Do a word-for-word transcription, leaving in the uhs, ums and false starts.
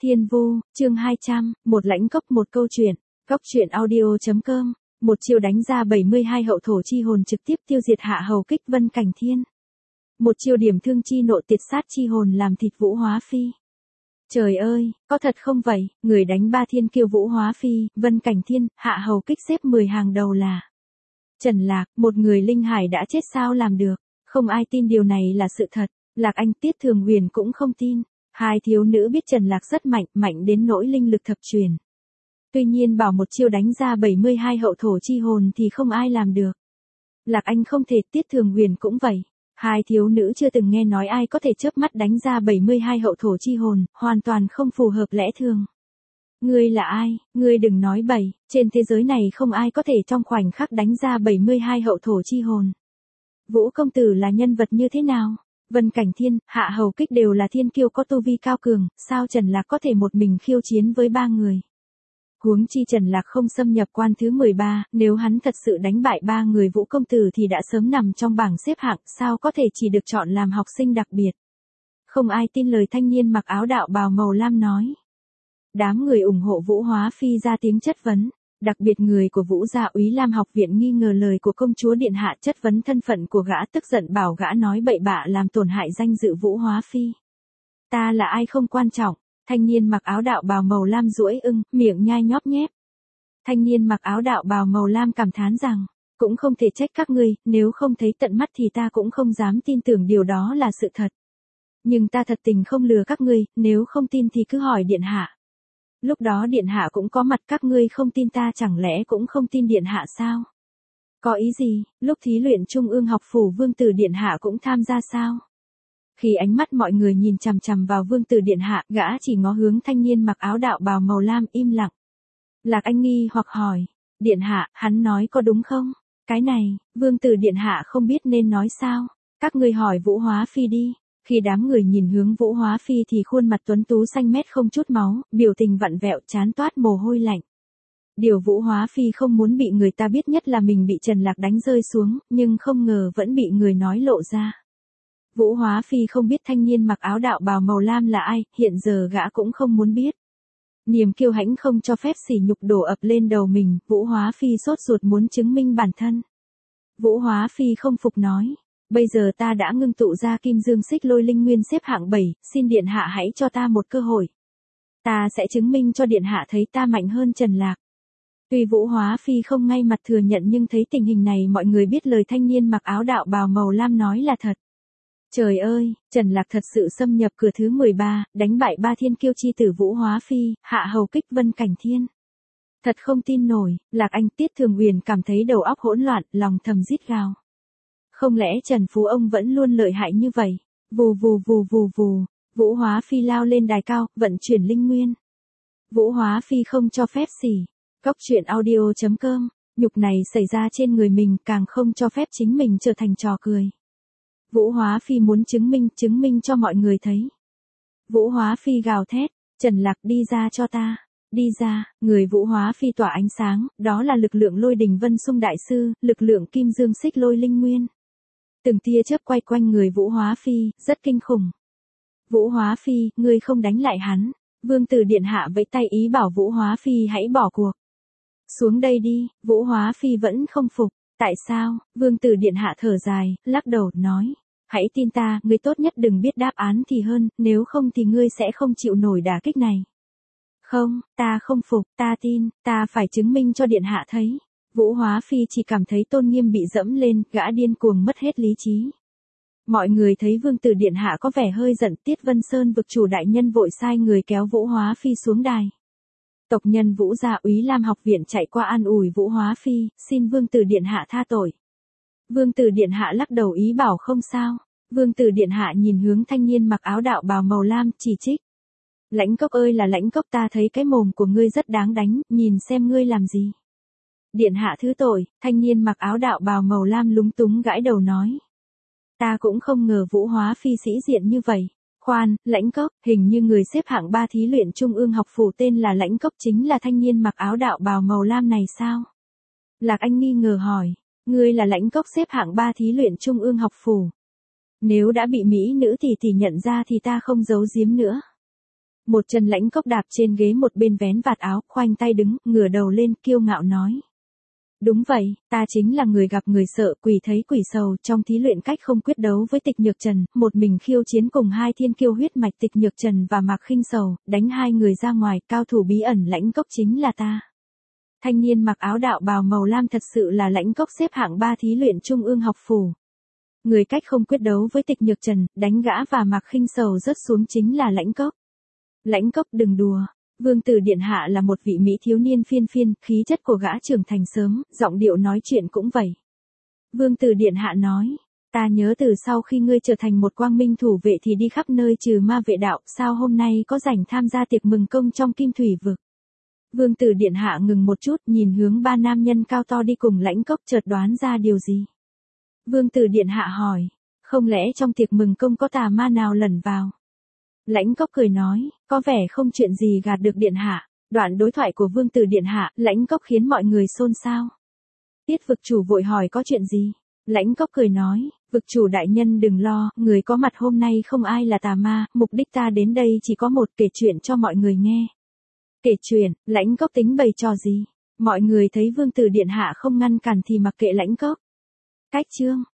Thiên Vu, chương hai trăm, một lãnh cốc một câu chuyện, cốc truyện audio chấm com, một chiêu đánh ra bảy mươi hai hậu thổ chi hồn trực tiếp tiêu diệt hạ hầu kích Vân Cảnh Thiên. Một chiêu điểm thương chi nộ tiệt sát chi hồn làm thịt Vũ Hóa Phi. Trời ơi, có thật không vậy, người đánh ba thiên kiêu Vũ Hóa Phi, Vân Cảnh Thiên, hạ hầu kích xếp mười hàng đầu là Trần Lạc, một người linh hải đã chết sao làm được, không ai tin điều này là sự thật, Lạc Anh Tiết Thường Huyền cũng không tin. Hai thiếu nữ biết Trần Lạc rất mạnh, mạnh đến nỗi linh lực thập truyền. Tuy nhiên bảo một chiêu đánh ra bảy mươi hai hậu thổ chi hồn thì không ai làm được. Lạc Anh không thể, Tiết Thường Huyền cũng vậy. Hai thiếu nữ chưa từng nghe nói ai có thể chớp mắt đánh ra bảy mươi hai hậu thổ chi hồn, hoàn toàn không phù hợp lẽ thường. Ngươi là ai, ngươi đừng nói bậy, trên thế giới này không ai có thể trong khoảnh khắc đánh ra bảy mươi hai hậu thổ chi hồn. Vũ công tử là nhân vật như thế nào? Vân Cảnh Thiên, hạ hầu kích đều là thiên kiêu có tu vi cao cường, sao Trần Lạc có thể một mình khiêu chiến với ba người? Huống chi Trần Lạc không xâm nhập quan thứ mười ba, nếu hắn thật sự đánh bại ba người Vũ công tử thì đã sớm nằm trong bảng xếp hạng, sao có thể chỉ được chọn làm học sinh đặc biệt? Không ai tin lời thanh niên mặc áo đạo bào màu lam nói. Đám người ủng hộ Vũ Hóa Phi ra tiếng chất vấn. Đặc biệt người của Vũ gia Úy Lam học viện nghi ngờ lời của công chúa điện hạ, chất vấn thân phận của gã, tức giận bảo gã nói bậy bạ làm tổn hại danh dự Vũ Hóa Phi. Ta là ai không quan trọng, thanh niên mặc áo đạo bào màu lam duỗi ưng, miệng nhai nhóp nhép. Thanh niên mặc áo đạo bào màu lam cảm thán rằng, cũng không thể trách các ngươi, nếu không thấy tận mắt thì ta cũng không dám tin tưởng điều đó là sự thật. Nhưng ta thật tình không lừa các ngươi, nếu không tin thì cứ hỏi điện hạ. Lúc đó điện hạ cũng có mặt, các ngươi không tin ta chẳng lẽ cũng không tin điện hạ sao? Có ý gì, lúc thí luyện trung ương học phủ vương tử điện hạ cũng tham gia sao? Khi ánh mắt mọi người nhìn chằm chằm vào vương tử điện hạ, gã chỉ ngó hướng thanh niên mặc áo đạo bào màu lam im lặng. Lạc Anh nghi hoặc hỏi, điện hạ, hắn nói có đúng không? Cái này, vương tử điện hạ không biết nên nói sao? Các ngươi hỏi Vũ Hóa Phi đi. Khi đám người nhìn hướng Vũ Hóa Phi thì khuôn mặt tuấn tú xanh mét không chút máu, biểu tình vặn vẹo, chán toát mồ hôi lạnh. Điều Vũ Hóa Phi không muốn bị người ta biết nhất là mình bị Trần Lạc đánh rơi xuống, nhưng không ngờ vẫn bị người nói lộ ra. Vũ Hóa Phi không biết thanh niên mặc áo đạo bào màu lam là ai, hiện giờ gã cũng không muốn biết. Niềm kiêu hãnh không cho phép sỉ nhục đổ ập lên đầu mình, Vũ Hóa Phi sốt ruột muốn chứng minh bản thân. Vũ Hóa Phi không phục nói. Bây giờ ta đã ngưng tụ ra Kim Dương Xích Lôi Linh Nguyên xếp hạng bảy, xin điện hạ hãy cho ta một cơ hội. Ta sẽ chứng minh cho điện hạ thấy ta mạnh hơn Trần Lạc. Tuy Vũ Hóa Phi không ngay mặt thừa nhận nhưng thấy tình hình này mọi người biết lời thanh niên mặc áo đạo bào màu lam nói là thật. Trời ơi, Trần Lạc thật sự xâm nhập cửa thứ mười ba, đánh bại ba thiên kiêu chi tử Vũ Hóa Phi, hạ hầu kích Vân Cảnh Thiên. Thật không tin nổi, Lạc Anh Tiết Thường Huyền cảm thấy đầu óc hỗn loạn, lòng thầm rít gào. Không lẽ Trần Phú ông vẫn luôn lợi hại như vậy? Vù vù vù vù vù, Vũ Hóa Phi lao lên đài cao, vận chuyển linh nguyên. Vũ Hóa Phi không cho phép xỉ. Cốc truyện audio chấm com, nhục này xảy ra trên người mình càng không cho phép chính mình trở thành trò cười. Vũ Hóa Phi muốn chứng minh, chứng minh cho mọi người thấy. Vũ Hóa Phi gào thét, Trần Lạc đi ra cho ta. Đi ra, người Vũ Hóa Phi tỏa ánh sáng, đó là lực lượng lôi đình vân sung đại sư, lực lượng kim dương xích lôi linh nguyên. Từng tia chớp quay quanh người Vũ Hóa Phi, rất kinh khủng. Vũ Hóa Phi, ngươi không đánh lại hắn. Vương tử điện hạ vẫy tay ý bảo Vũ Hóa Phi hãy bỏ cuộc. Xuống đây đi, Vũ Hóa Phi vẫn không phục. Tại sao? Vương tử điện hạ thở dài, lắc đầu, nói. Hãy tin ta, ngươi tốt nhất đừng biết đáp án thì hơn, nếu không thì ngươi sẽ không chịu nổi đả kích này. Không, ta không phục, ta tin, ta phải chứng minh cho điện hạ thấy. Vũ Hóa Phi chỉ cảm thấy tôn nghiêm bị dẫm lên, gã điên cuồng mất hết lý trí. Mọi người thấy vương tử điện hạ có vẻ hơi giận, Tiết Vân Sơn vực chủ đại nhân vội sai người kéo Vũ Hóa Phi xuống đài. Tộc nhân Vũ gia Úy Lam học viện chạy qua an ủi Vũ Hóa Phi, xin vương tử điện hạ tha tội. Vương tử điện hạ lắc đầu ý bảo không sao. Vương tử điện hạ nhìn hướng thanh niên mặc áo đạo bào màu lam, chỉ trích. Lãnh cốc ơi là lãnh cốc, ta thấy cái mồm của ngươi rất đáng đánh, nhìn xem ngươi làm gì. Điện hạ thứ tội, thanh niên mặc áo đạo bào màu lam lúng túng gãi đầu nói. Ta cũng không ngờ Vũ Hóa Phi sĩ diện như vậy. Khoan, lãnh cốc, hình như người xếp hạng ba thí luyện trung ương học phủ tên là lãnh cốc chính là thanh niên mặc áo đạo bào màu lam này sao? Lạc Anh nghi ngờ hỏi, ngươi là lãnh cốc xếp hạng ba thí luyện trung ương học phủ. Nếu đã bị mỹ nữ tỷ tỷ nhận ra thì ta không giấu giếm nữa. Một chân Lãnh Cốc đạp trên ghế một bên vén vạt áo, khoanh tay đứng, ngửa đầu lên, kiêu ngạo nói. Đúng vậy, ta chính là người gặp người sợ, quỷ thấy quỷ sầu, trong thí luyện cách không quyết đấu với Tịch Nhược Trần, một mình khiêu chiến cùng hai thiên kiêu huyết mạch Tịch Nhược Trần và Mạc Khinh Sầu, đánh hai người ra ngoài, cao thủ bí ẩn Lãnh Cốc chính là ta. Thanh niên mặc áo đạo bào màu lam thật sự là Lãnh Cốc xếp hạng ba thí luyện trung ương học phủ. Người cách không quyết đấu với Tịch Nhược Trần, đánh gã và Mạc Khinh Sầu rớt xuống chính là Lãnh Cốc. Lãnh Cốc đừng đùa. Vương tử điện hạ là một vị mỹ thiếu niên phiên phiên, khí chất của gã trưởng thành sớm, giọng điệu nói chuyện cũng vậy. Vương tử điện hạ nói, ta nhớ từ sau khi ngươi trở thành một quang minh thủ vệ thì đi khắp nơi trừ ma vệ đạo, sao hôm nay có rảnh tham gia tiệc mừng công trong Kim Thủy vực. Vương tử điện hạ ngừng một chút, nhìn hướng ba nam nhân cao to đi cùng Lãnh Cốc, chợt đoán ra điều gì. Vương tử điện hạ hỏi, không lẽ trong tiệc mừng công có tà ma nào lẩn vào? Lãnh Cốc cười nói, có vẻ không chuyện gì gạt được điện hạ. Đoạn đối thoại của vương tử điện hạ, Lãnh Cốc khiến mọi người xôn xao. Tiết vực chủ vội hỏi có chuyện gì? Lãnh Cốc cười nói, vực chủ đại nhân đừng lo, người có mặt hôm nay không ai là tà ma, mục đích ta đến đây chỉ có một, kể chuyện cho mọi người nghe. Kể chuyện, Lãnh Cốc tính bày trò gì? Mọi người thấy vương tử điện hạ không ngăn cản thì mặc kệ Lãnh Cốc. Cách chương